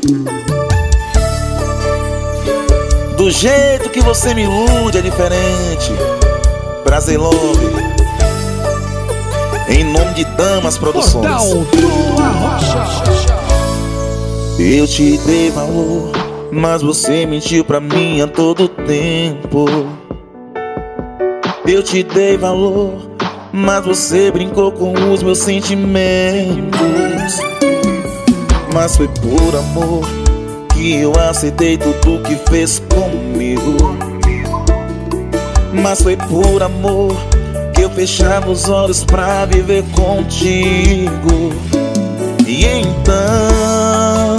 Do jeito que você me ilude é diferente. Prazer Love, em nome de Damas Produções. Eu te dei valor, mas você mentiu pra mim a todo tempo. Eu te dei valor, mas você brincou com os meus sentimentos. Mas foi por amor que eu aceitei tudo que fez comigo. Mas foi por amor que eu fechava os olhos pra viver contigo. E então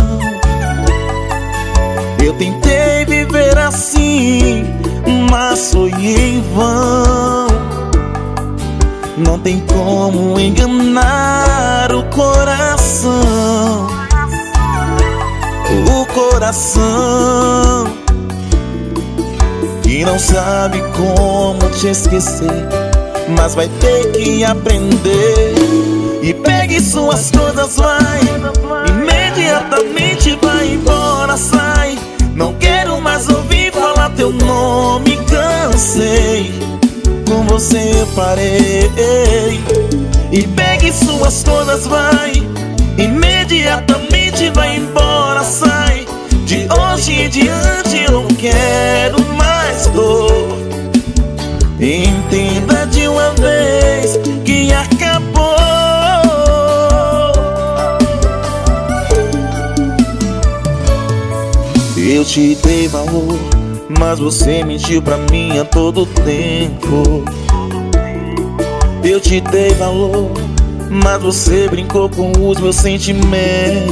eu tentei viver assim, mas foi em vão. Não tem como enganar o coração. O coração que não sabe como te esquecer, mas vai ter que aprender. E pegue suas coisas, vai, imediatamente vai embora, sai. Não quero mais ouvir falar teu nome, cansei. Com você eu parei. E pegue suas coisas, vai, imediatamente vai embora, sai. De hoje em diante eu não quero mais dor. Entenda de uma vez que acabou. Eu te dei valor, mas você mentiu pra mim a todo tempo. Eu te dei valor, mas você brincou com os meus sentimentos.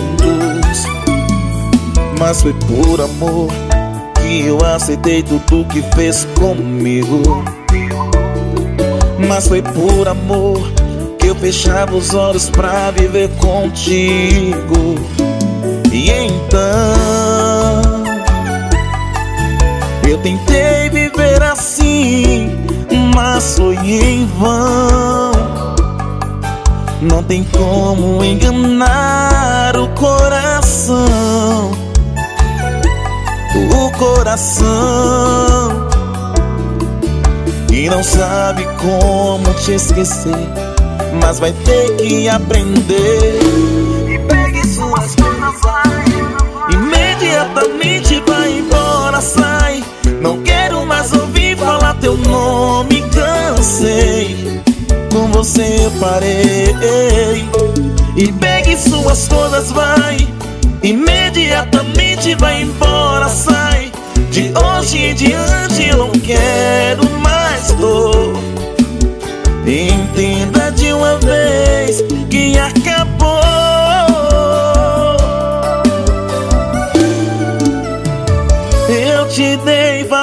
Mas foi por amor que eu aceitei tudo que fez comigo. Mas foi por amor que eu fechava os olhos pra viver contigo. E então eu tentei viver assim, mas foi em vão. Não tem como enganar o coração. O coração que não sabe como te esquecer, mas vai ter que aprender. E pegue suas coisas, vai, imediatamente vai embora, sai. Não quero mais ouvir falar teu nome, cansei. Com você eu parei. E pegue suas coisas, vai, imediatamente vai embora, sai. De hoje em diante eu não quero mais dor. Entenda de uma vez que acabou. Eu te dei valor,